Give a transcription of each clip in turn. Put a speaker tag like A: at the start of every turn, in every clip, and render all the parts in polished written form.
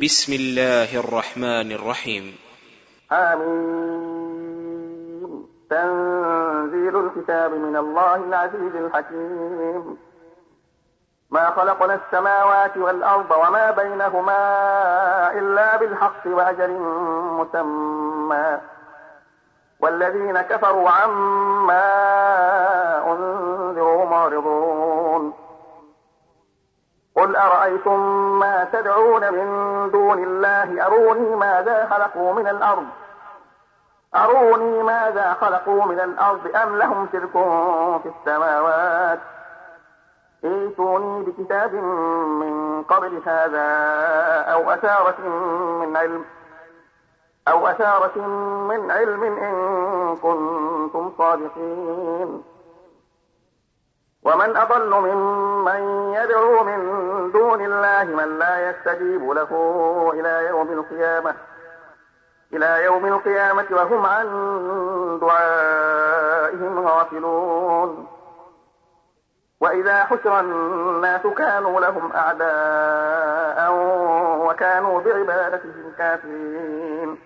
A: بسم الله الرحمن الرحيم.
B: آمين. تنزيل الكتاب من الله العزيز الحكيم. ما خلقنا السماوات والأرض وما بينهما إلا بالحق وأجل مسمى، والذين كفروا عما أنذروا معرضون. قل أرأيتم ما تدعون من دون الله أروني ماذا خلقوا من الأرض أم لهم شرك في السماوات، ائتوني بكتاب من قبل هذا أو أثارة من علم إن كنتم صادقين. ومن أضل ممن يدعو من دون الله من لا يستجيب له إلى يوم القيامة وهم عن دعائهم غافلون. وإذا حشر الناس كانوا لهم أعداء وكانوا بعبادتهم كافرين.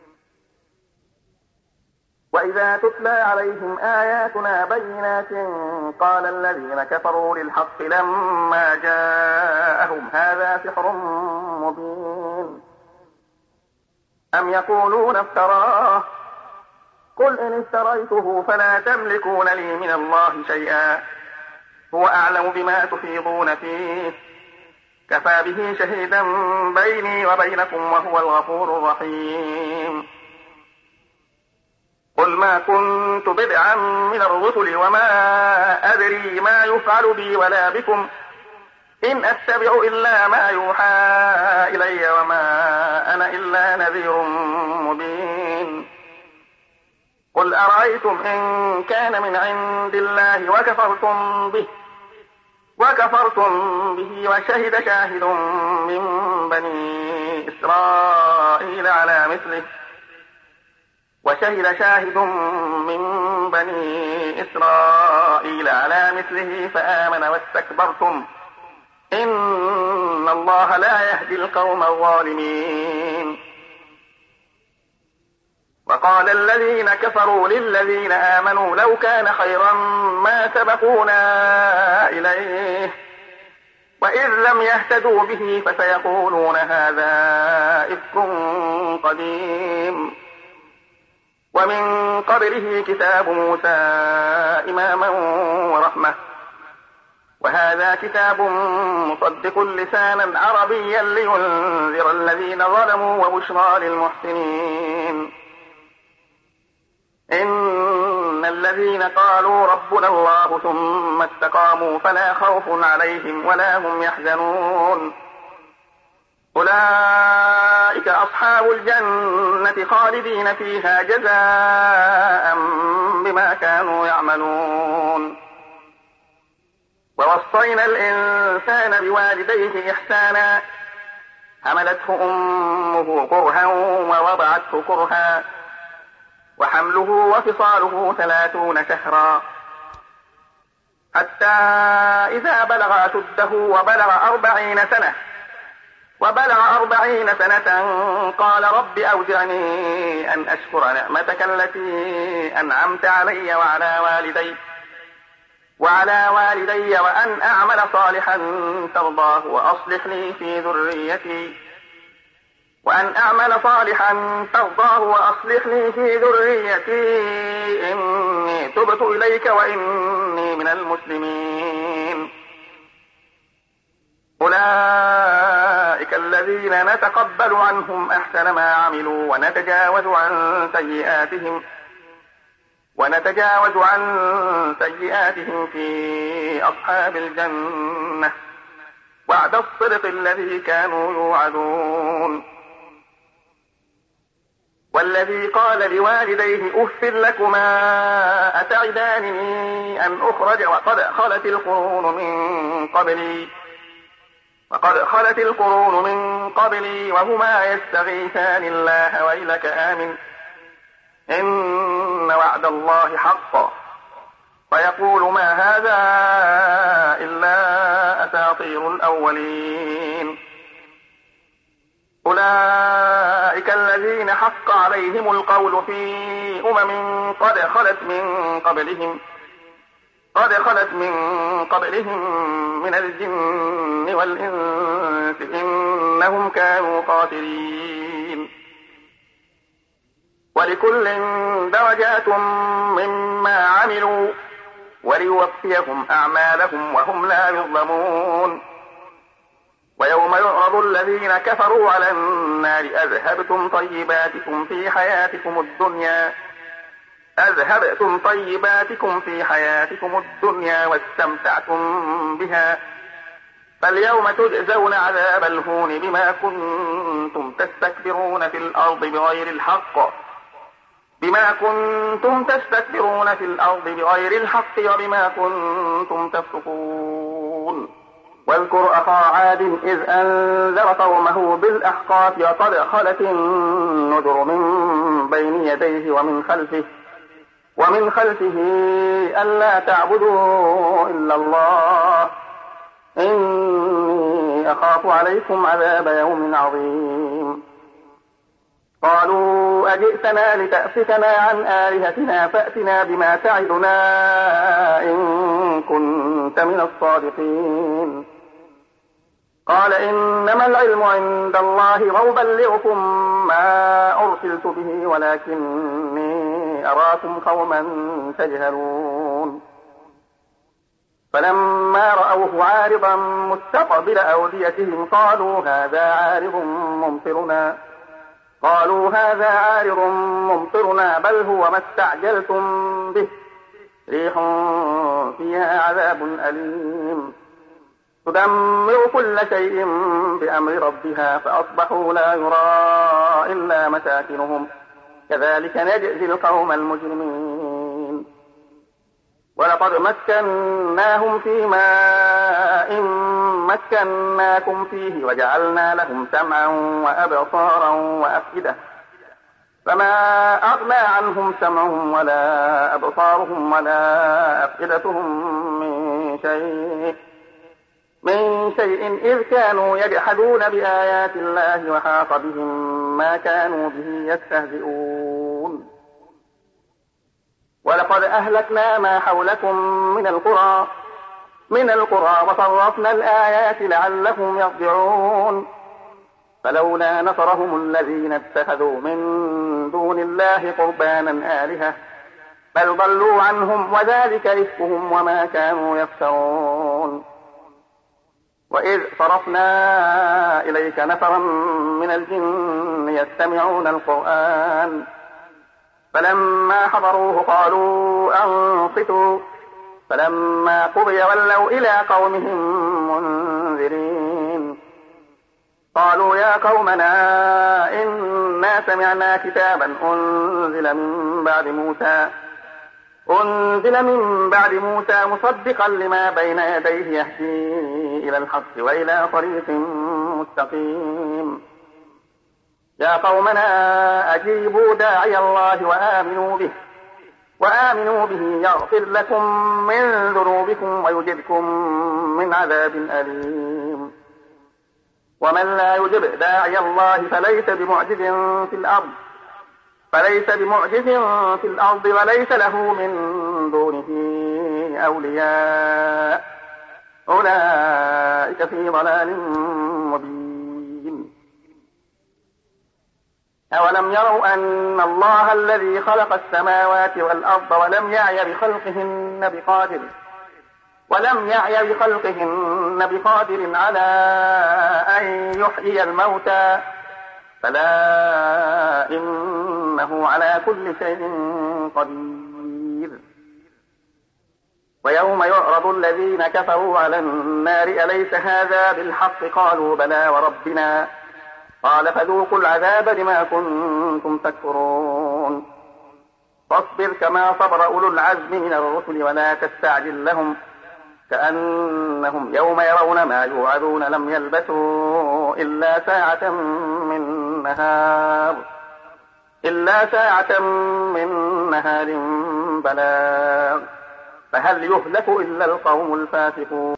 B: وإذا تتلى عليهم آياتنا بينات قال الذين كفروا للحق لما جاءهم هذا سحر مبين. أم يقولون افتراه، قل إن افتريته فلا تملكون لي من الله شيئا، هو أعلم بما تفيضون فيه، كفى به شهيدا بيني وبينكم وهو الغفور الرحيم. قل ما كنت بدعا من الرسل وما أدري ما يفعل بي ولا بكم، إن أتبع إلا ما يوحى إلي وما أنا إلا نذير مبين. قل أرأيتم إن كان من عند الله وكفرتم به وشهد شاهد من بني إسرائيل على مثله فآمن واستكبرتم إن الله لا يهدي القوم الظالمين. وقال الذين كفروا للذين آمنوا لو كان خيرا ما سبقونا إليه، وإذ لم يهتدوا به فسيقولون هذا إفك قديم. ومن قبله كتاب موسى إماما ورحمة، وهذا كتاب مصدق لسانا عربيا لينذر الذين ظلموا وبشرى للمحسنين. إن الذين قالوا ربنا الله ثم استقاموا فلا خوف عليهم ولا هم يحزنون، أولئك أصحاب الجنة خالدين فيها جزاء بما كانوا يعملون. ووصينا الإنسان بوالديه إحسانا، حملته أمه كرها ووضعته كرها، وحمله وفصاله 30 شهرا، حتى إذا بلغ أشده وبلغ 40 سنة قال رب أوزعني أن أشكر نعمتك التي أنعمت علي وعلى والدي وأن أعمل صالحا ترضاه وأصلح لي في ذريتي إني تبت إليك وإني من المسلمين. أولئك الذين نتقبل عنهم أحسن ما عملوا ونتجاوز عن سيئاتهم في أصحاب الجنة، وعد الصدق الذي كانوا يوعدون. والذي قال لوالديه أف لكما أتعدانني أن أخرج وقد خلت القرون من قبلي وهما يستغيثان الله ويلك آمن إن وعد الله حق، فيقول ما هذا إلا أساطير الأولين. أولئك الذين حق عليهم القول في قد خلت من قبلهم من الجن والإنس إنهم كانوا خاسرين. ولكل درجات مما عملوا وليوفيهم أعمالهم وهم لا يظلمون. ويوم يعرض الذين كفروا على النار أذهبتم طيباتكم في حياتكم الدنيا واستمتعتم بها فاليوم تجزون عذاب الهون بما كنتم تستكبرون في الأرض بغير الحق وبما كنتم تفسقون. واذكر أخا عاد إذ أنذر قومه بالأحقاف وقد خلت النذر من بين يديه ومن خلفه ألا تعبدوا إلا الله إني أخاف عليكم عذاب يوم عظيم. قالوا أجئتنا لتأفكنا عن آلهتنا فأتنا بما تعدنا إن كنت من الصادقين. قال إنما العلم عند الله وأبلغكم ما أرسلت به ولكني أراكم قوما تجهلون. فلما رأوه عارضا مستقبل أوديتهم قالوا هذا عارض ممطرنا بل هو ما استعجلتم به ريح فيها عذاب أليم تدمر كل شيء بأمر ربها فأصبحوا لا يرى إلا مساكنهم كذلك نجزي القوم المجرمين. ولقد مكناهم في ماء مكناكم فيه وجعلنا لهم سمعا وأبصارا وأفئدة فما أغنى عنهم سمعهم ولا أبصارهم ولا أفئدتهم من شيء إذ كانوا يجحدون بآيات الله وحاق بهم ما كانوا به يستهزئون. ولقد أهلكنا ما حولكم من القرى وصرفنا الآيات لعلهم يرجعون. فلولا نصرهم الذين اتخذوا من دون الله قربانا آلهة بل ضلوا عنهم وذلك إفكهم وما كانوا يفترون. وإذ صرفنا إليك نفرا من الجن يستمعون القرآن فلما حضروه قالوا أنصتوا فلما قضي ولوا إلى قومهم منذرين. قالوا يا قومنا إنا سمعنا كتابا أنزل من بعد موسى مصدقا لما بين يديه يهدي إلى الحق وإلى طريق مستقيم. يا قومنا أجيبوا داعي الله وآمنوا به يغفر لكم من ذنوبكم ويجركم من عذاب أليم. ومن لا يجب داعي الله فليس بمعجز في الأرض وليس له من دونه أولياء أولئك في ضلال مبين. أولم يروا أن الله الذي خلق السماوات والأرض ولم يعي بخلقهن بقادر على أن يحيي الموتى فلا إنه على كل شيء قدير. ويوم يعرض الذين كفروا على النار أليس هذا بالحق قالوا بلى وربنا قال فذوقوا العذاب بما كنتم تكفرون. فاصبر كما صبر أولو العزم من الرسل ولا تستعجل لهم كأنهم يوم يرون ما يوعدون لم يلبثوا إلا ساعة من نهار بلاغ فهل يهلك إلا القوم الفاسقون.